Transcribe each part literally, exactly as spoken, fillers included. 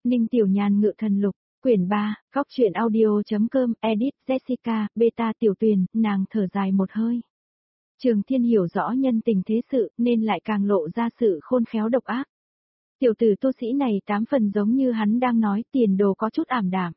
Ninh Tiểu Nhàn ngự thần lục, quyển ba, góc truyện audio.com, edit, Jessica, beta Tiểu Tuyền, nàng thở dài một hơi. Trường Thiên hiểu rõ nhân tình thế sự, nên lại càng lộ ra sự khôn khéo độc ác. Tiểu tử tu sĩ này tám phần giống như hắn đang nói, tiền đồ có chút ảm đạm.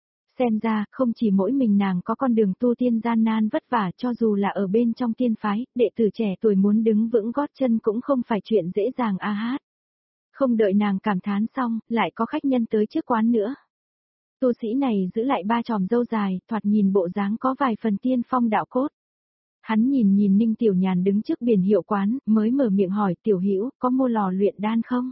Xem ra, không chỉ mỗi mình nàng có con đường tu tiên gian nan vất vả, cho dù là ở bên trong tiên phái, đệ tử trẻ tuổi muốn đứng vững gót chân cũng không phải chuyện dễ dàng a hát. Không đợi nàng cảm thán xong, lại có khách nhân tới trước quán nữa. Tu sĩ này giữ lại ba chòm râu dài, thoạt nhìn bộ dáng có vài phần tiên phong đạo cốt. Hắn nhìn nhìn Ninh Tiểu Nhàn đứng trước biển hiệu quán, mới mở miệng hỏi Tiểu Hữu có mua lò luyện đan không?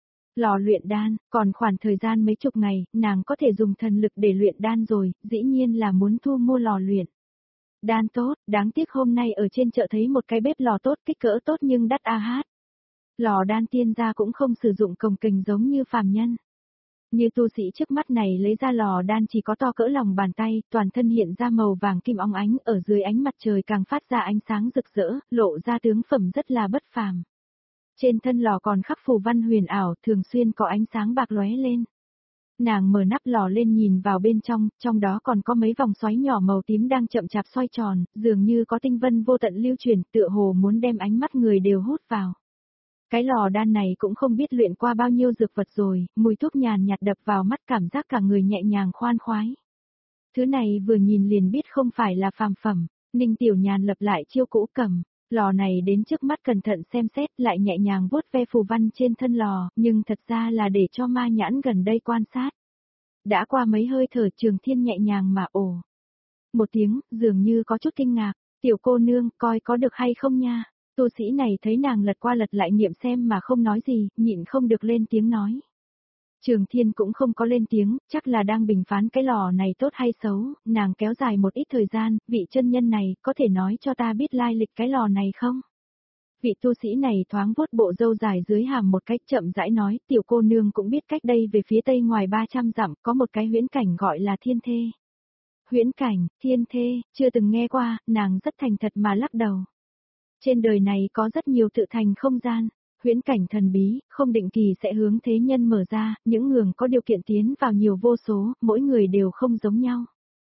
Lò luyện đan, còn khoảng thời gian mấy chục ngày, nàng có thể dùng thần lực để luyện đan rồi, dĩ nhiên là muốn thu mua lò luyện. Đan tốt, đáng tiếc hôm nay ở trên chợ thấy một cái bếp lò tốt, kích cỡ tốt nhưng đắt a hát. Lò đan tiên gia cũng không sử dụng cồng kềnh giống như phàm nhân. Như tu sĩ trước mắt này lấy ra lò đan chỉ có to cỡ lòng bàn tay, toàn thân hiện ra màu vàng kim óng ánh, ở dưới ánh mặt trời càng phát ra ánh sáng rực rỡ, lộ ra tướng phẩm rất là bất phàm. Trên thân lò còn khắc phù văn huyền ảo, thường xuyên có ánh sáng bạc lóe lên. Nàng mở nắp lò lên nhìn vào bên trong, trong đó còn có mấy vòng xoáy nhỏ màu tím đang chậm chạp xoay tròn, dường như có tinh vân vô tận lưu truyền, tựa hồ muốn đem ánh mắt người đều hút vào. Cái lò đan này cũng không biết luyện qua bao nhiêu dược vật rồi, mùi thuốc nhàn nhạt đập vào mắt, cảm giác cả người nhẹ nhàng khoan khoái. Thứ này vừa nhìn liền biết không phải là phàm phẩm. Ninh Tiểu Nhàn lập lại chiêu cũ cầm, lò này đến trước mắt cẩn thận xem xét, lại nhẹ nhàng vuốt ve phù văn trên thân lò, nhưng thật ra là để cho ma nhãn gần đây quan sát. Đã qua mấy hơi thở, Trường Thiên nhẹ nhàng mà ồ. Một tiếng, dường như có chút kinh ngạc, Tiểu cô nương, coi có được hay không nha. Tu sĩ này thấy nàng lật qua lật lại nghiệm xem mà không nói gì, nhịn không được lên tiếng nói. Trường Thiên cũng không có lên tiếng, chắc là đang bình phán cái lò này tốt hay xấu, nàng kéo dài một ít thời gian, vị chân nhân này, có thể nói cho ta biết lai lịch cái lò này không? Vị tu sĩ này thoáng vuốt bộ râu dài dưới hàm một cách chậm rãi nói, tiểu cô nương cũng biết cách đây về phía tây ngoài ba trăm dặm, có một cái huyễn cảnh gọi là thiên thê. Huyễn cảnh, thiên thê, chưa từng nghe qua, nàng rất thành thật mà lắc đầu. Trên đời này có rất nhiều tự thành không gian, huyễn cảnh thần bí, không định kỳ sẽ hướng thế nhân mở ra, những người có điều kiện tiến vào nhiều vô số, mỗi người đều không giống nhau.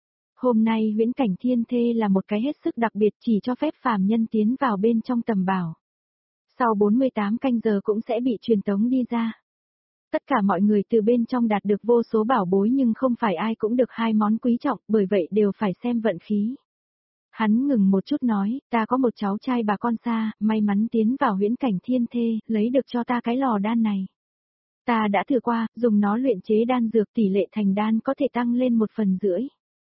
Hôm nay huyễn cảnh thiên thê là một cái hết sức đặc biệt, chỉ cho phép phàm nhân tiến vào bên trong tầm bảo. Sau bốn mươi tám canh giờ cũng sẽ bị truyền tống đi ra. Tất cả mọi người từ bên trong đạt được vô số bảo bối nhưng không phải ai cũng được hai món quý trọng, bởi vậy đều phải xem vận khí. Hắn ngừng một chút nói, ta có một cháu trai bà con xa, may mắn tiến vào huyễn cảnh thiên thê, lấy được cho ta cái lò đan này. Ta đã thử qua, dùng nó luyện chế đan dược, tỷ lệ thành đan có thể tăng lên một phần rưỡi.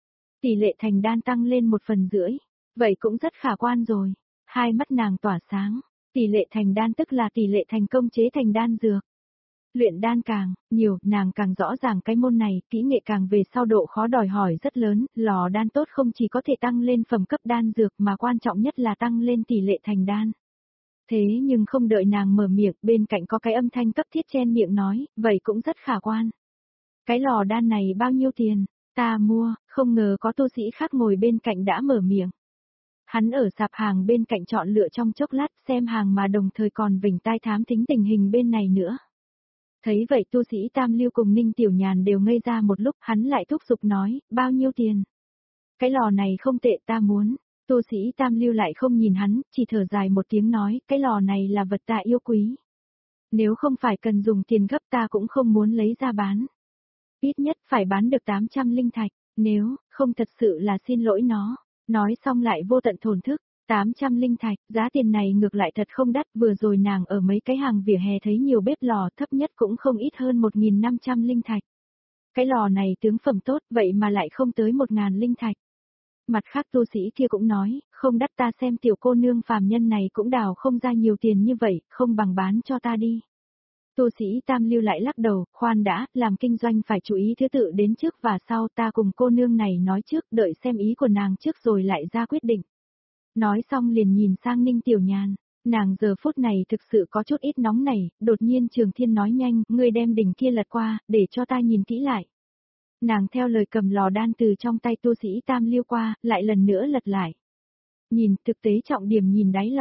Tỷ lệ thành đan tăng lên một phần rưỡi, vậy cũng rất khả quan rồi. Hai mắt nàng tỏa sáng, tỷ lệ thành đan tức là tỷ lệ thành công chế thành đan dược. Luyện đan càng nhiều, nàng càng rõ ràng cái môn này, kỹ nghệ càng về sau độ khó đòi hỏi rất lớn, lò đan tốt không chỉ có thể tăng lên phẩm cấp đan dược mà quan trọng nhất là tăng lên tỷ lệ thành đan. Thế nhưng không đợi nàng mở miệng, bên cạnh có cái âm thanh cấp thiết chen miệng nói, vậy cũng rất khả quan. Cái lò đan này bao nhiêu tiền? Ta mua, không ngờ có tu sĩ khác ngồi bên cạnh đã mở miệng. Hắn ở sạp hàng bên cạnh chọn lựa trong chốc lát xem hàng mà đồng thời còn vểnh tai thám thính tình hình bên này nữa. Thấy vậy tu sĩ Tam Lưu cùng Ninh Tiểu Nhàn đều ngây ra một lúc, hắn lại thúc giục nói, bao nhiêu tiền? Cái lò này không tệ, ta muốn. Tu sĩ Tam Lưu lại không nhìn hắn, chỉ thở dài một tiếng nói, cái lò này là vật ta yêu quý. Nếu không phải cần dùng tiền gấp ta cũng không muốn lấy ra bán. Ít nhất phải bán được tám trăm linh thạch, nếu không thật sự là xin lỗi nó. Nói xong lại vô tận thổn thức. tám trăm linh thạch, giá tiền này ngược lại thật không đắt, vừa rồi nàng ở mấy cái hàng vỉa hè thấy nhiều bếp lò thấp nhất cũng không ít hơn một nghìn năm trăm linh thạch. Cái lò này tướng phẩm tốt, vậy mà lại không tới một nghìn linh thạch. Mặt khác tu sĩ kia cũng nói, không đắt, ta xem tiểu cô nương phàm nhân này cũng đào không ra nhiều tiền như vậy, không bằng bán cho ta đi. Tu sĩ Tam Lưu lại lắc đầu, khoan đã, làm kinh doanh phải chú ý thứ tự đến trước và sau, ta cùng cô nương này nói trước, đợi xem ý của nàng trước rồi lại ra quyết định. Nói xong liền nhìn sang Ninh Tiểu Nhàn, nàng giờ phút này thực sự có chút ít nóng nảy, đột nhiên Trường Thiên nói nhanh, ngươi đem đỉnh kia lật qua, để cho ta nhìn kỹ lại. Nàng theo lời cầm lò đan từ trong tay tu sĩ Tam Lưu qua, lại lần nữa lật lại. Nhìn, thực tế trọng điểm nhìn đáy lò,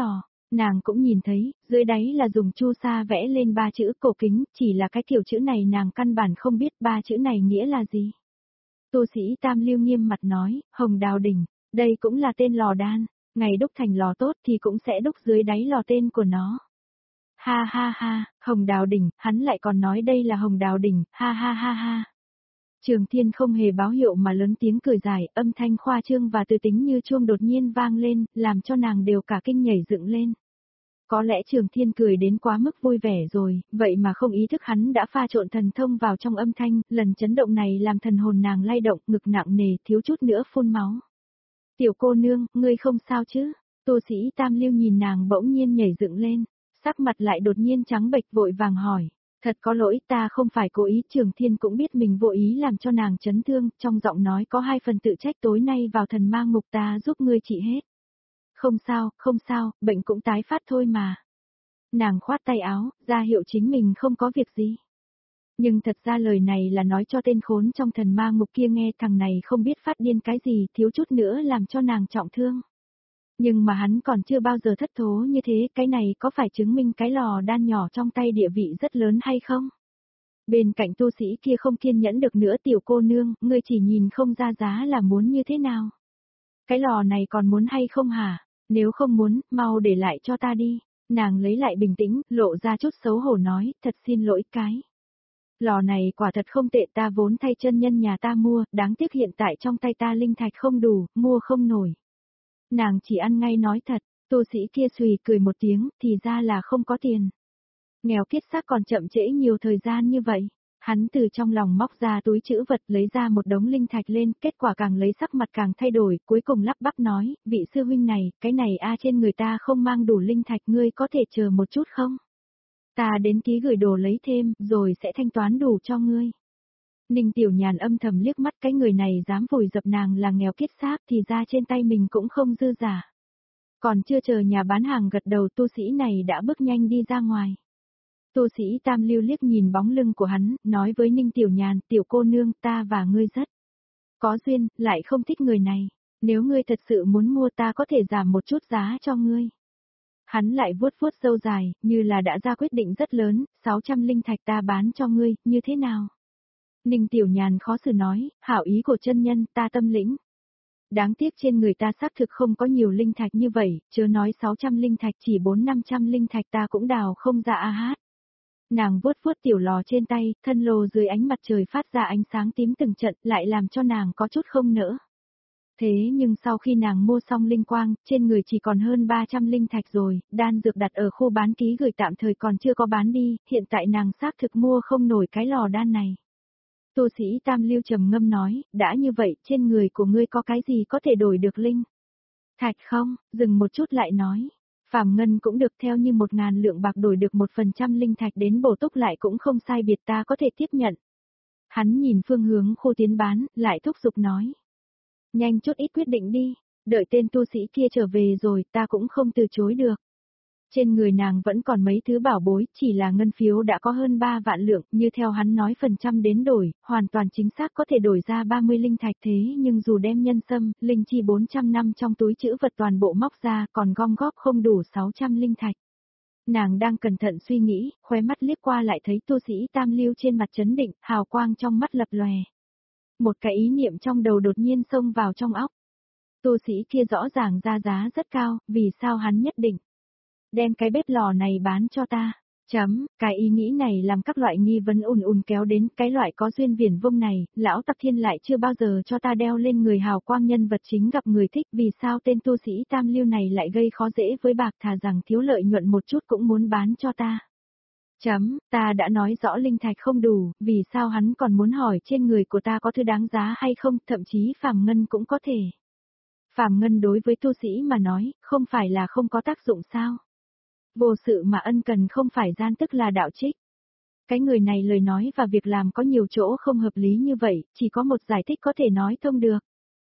Nàng cũng nhìn thấy, dưới đáy là dùng chu sa vẽ lên ba chữ cổ kính, chỉ là cái kiểu chữ này nàng căn bản không biết ba chữ này nghĩa là gì. Tu sĩ Tam Lưu nghiêm mặt nói, Hồng Đào Đỉnh, đây cũng là tên lò đan, ngày đúc thành lò tốt thì cũng sẽ đúc dưới đáy lò tên của nó. Ha ha ha, Hồng Đào Đỉnh, hắn lại còn nói đây là Hồng Đào Đỉnh, ha ha ha ha. Trường Thiên không hề báo hiệu mà lớn tiếng cười dài, âm thanh khoa trương và từ tính như chuông đột nhiên vang lên, làm cho nàng đều cả kinh nhảy dựng lên. Có lẽ Trường Thiên cười đến quá mức vui vẻ rồi, vậy mà không ý thức hắn đã pha trộn thần thông vào trong âm thanh, lần chấn động này làm thần hồn nàng lay động, ngực nặng nề, thiếu chút nữa phun máu. Tiểu cô nương, ngươi không sao chứ? Tu sĩ Tam Lưu nhìn nàng bỗng nhiên nhảy dựng lên, sắc mặt lại đột nhiên trắng bệch vội vàng hỏi. Thật có lỗi, ta không phải cố ý. Trường Thiên cũng biết mình vô ý làm cho nàng chấn thương, trong giọng nói có hai phần tự trách, tối nay vào thần ma ngục ta giúp ngươi trị hết. Không sao, không sao, bệnh cũng tái phát thôi mà. Nàng khoát tay áo, ra hiệu chính mình không có việc gì. Nhưng thật ra lời này là nói cho tên khốn trong thần ma ngục kia nghe, thằng này không biết phát điên cái gì, thiếu chút nữa làm cho nàng trọng thương. Nhưng mà hắn còn chưa bao giờ thất thố như thế, cái này có phải chứng minh cái lò đan nhỏ trong tay địa vị rất lớn hay không? Bên cạnh tu sĩ kia không kiên nhẫn được nữa, tiểu cô nương, ngươi chỉ nhìn không ra giá là muốn như thế nào? Cái lò này còn muốn hay không hả? Nếu không muốn, mau để lại cho ta đi. Nàng lấy lại bình tĩnh, lộ ra chút xấu hổ nói, thật xin lỗi cái. Lò này quả thật không tệ, ta vốn thay chân nhân nhà ta mua, đáng tiếc hiện tại trong tay ta linh thạch không đủ, mua không nổi. Nàng chỉ ăn ngay nói thật, tu sĩ kia xùy cười một tiếng, thì ra là không có tiền. Nghèo kiết xác còn chậm trễ nhiều thời gian như vậy. Hắn từ trong lòng móc ra túi trữ vật lấy ra một đống linh thạch lên, kết quả càng lấy sắc mặt càng thay đổi, cuối cùng lắp bắp nói, vị sư huynh này, cái này a trên người ta không mang đủ linh thạch, ngươi có thể chờ một chút không? Ta đến ký gửi đồ lấy thêm, rồi sẽ thanh toán đủ cho ngươi. Ninh Tiểu Nhàn âm thầm liếc mắt, cái người này dám vùi dập nàng là nghèo kiết xác thì ra trên tay mình cũng không dư giả. Còn chưa chờ nhà bán hàng gật đầu, tu sĩ này đã bước nhanh đi ra ngoài. Tu sĩ Tam Lưu liếc nhìn bóng lưng của hắn, nói với Ninh Tiểu Nhàn, tiểu cô nương, ta và ngươi rất có duyên, lại không thích người này. Nếu ngươi thật sự muốn mua ta có thể giảm một chút giá cho ngươi. Hắn lại vuốt vuốt râu dài, như là đã ra quyết định rất lớn, sáu trăm linh thạch ta bán cho ngươi, như thế nào? Ninh Tiểu Nhàn khó xử nói, hảo ý của chân nhân, ta tâm lĩnh. Đáng tiếc trên người ta xác thực không có nhiều linh thạch như vậy, chớ nói sáu trăm linh thạch, chỉ bốn năm trăm linh thạch ta cũng đào không ra a hát. Nàng vuốt vuốt tiểu lò trên tay, thân lô dưới ánh mặt trời phát ra ánh sáng tím từng trận, lại làm cho nàng có chút không nỡ. Thế nhưng sau khi nàng mua xong linh quang, trên người chỉ còn hơn ba trăm linh thạch rồi, đan dược đặt ở khu bán ký gửi tạm thời còn chưa có bán đi, hiện tại nàng xác thực mua không nổi cái lò đan này. Tu sĩ Tam Lưu trầm ngâm nói, đã như vậy, trên người của ngươi có cái gì có thể đổi được linh thạch không? Dừng một chút lại nói. Phàm ngân cũng được, theo như một ngàn lượng bạc đổi được một phần trăm linh thạch đến bổ túc lại cũng không sai biệt, ta có thể tiếp nhận. Hắn nhìn phương hướng khu tiến bán, lại thúc giục nói. Nhanh chút ít quyết định đi, đợi tên tu sĩ kia trở về rồi ta cũng không từ chối được. Trên người nàng vẫn còn mấy thứ bảo bối, chỉ là ngân phiếu đã có hơn ba vạn lượng, như theo hắn nói phần trăm đến đổi, hoàn toàn chính xác có thể đổi ra ba mươi linh thạch, thế nhưng dù đem nhân sâm, linh chi bốn trăm năm trong túi trữ vật toàn bộ móc ra, còn gom góp không đủ sáu trăm linh thạch. Nàng đang cẩn thận suy nghĩ, khóe mắt liếc qua lại thấy tu sĩ Tam Lưu trên mặt chấn định, hào quang trong mắt lập lòe. Một cái ý niệm trong đầu đột nhiên xông vào trong óc. Tu sĩ kia rõ ràng ra giá rất cao, vì sao hắn nhất định đem cái bếp lò này bán cho ta? Chấm, cái ý nghĩ này làm các loại nghi vấn ùn ùn kéo đến, cái loại có duyên viển vông này, lão Tặc Thiên lại chưa bao giờ cho ta đeo lên người hào quang nhân vật chính gặp người thích, vì sao tên tu sĩ Tam Lưu này lại gây khó dễ với bạc, thà rằng thiếu lợi nhuận một chút cũng muốn bán cho ta. Chấm, ta đã nói rõ linh thạch không đủ, vì sao hắn còn muốn hỏi trên người của ta có thứ đáng giá hay không, thậm chí phàm ngân cũng có thể. Phàm ngân đối với tu sĩ mà nói, không phải là không có tác dụng sao? Vô sự mà ân cần không phải gian tức là đạo trích. Cái người này lời nói và việc làm có nhiều chỗ không hợp lý như vậy, chỉ có một giải thích có thể nói thông được.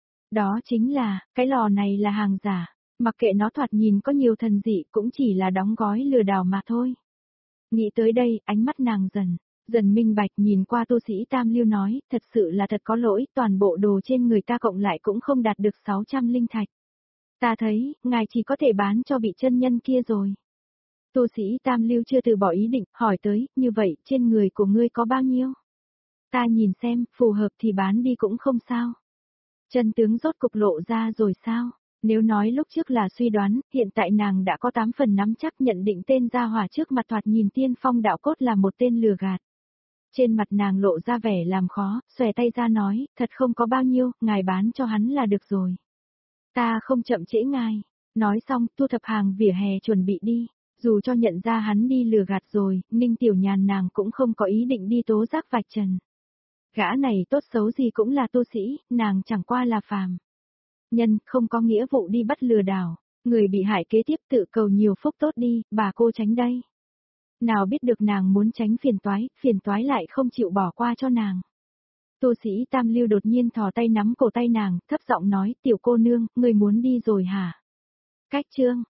Đó chính là, cái lò này là hàng giả, mặc kệ nó thoạt nhìn có nhiều thần dị cũng chỉ là đóng gói lừa đảo mà thôi. Nghĩ tới đây, ánh mắt nàng dần, dần minh bạch, nhìn qua tu sĩ Tam Lưu nói, thật sự là thật có lỗi, toàn bộ đồ trên người ta cộng lại cũng không đạt được sáu trăm linh thạch. Ta thấy, ngài chỉ có thể bán cho vị chân nhân kia rồi. Tu sĩ Tam Lưu chưa từ bỏ ý định, hỏi tới, như vậy, trên người của ngươi có bao nhiêu? Ta nhìn xem, phù hợp thì bán đi cũng không sao. Chân tướng rốt cục lộ ra rồi sao? Nếu nói lúc trước là suy đoán, hiện tại nàng đã có tám phần nắm chắc nhận định tên gia hỏa trước mặt thoạt nhìn tiên phong đạo cốt là một tên lừa gạt. Trên mặt nàng lộ ra vẻ làm khó, xòe tay ra nói, thật không có bao nhiêu, ngài bán cho hắn là được rồi. Ta không chậm trễ ngài. Nói xong, thu thập hàng vỉa hè chuẩn bị đi. Dù cho nhận ra hắn đi lừa gạt rồi, Ninh Tiểu Nhàn nàng cũng không có ý định đi tố giác vạch trần. Gã này tốt xấu gì cũng là tu sĩ, nàng chẳng qua là phàm nhân, không có nghĩa vụ đi bắt lừa đảo. Người bị hại kế tiếp tự cầu nhiều phúc tốt đi, bà cô tránh đây. Nào biết được nàng muốn tránh phiền toái, phiền toái lại không chịu bỏ qua cho nàng. Tu sĩ Tam Lưu đột nhiên thò tay nắm cổ tay nàng, thấp giọng nói, tiểu cô nương, người muốn đi rồi hả? Cách chương,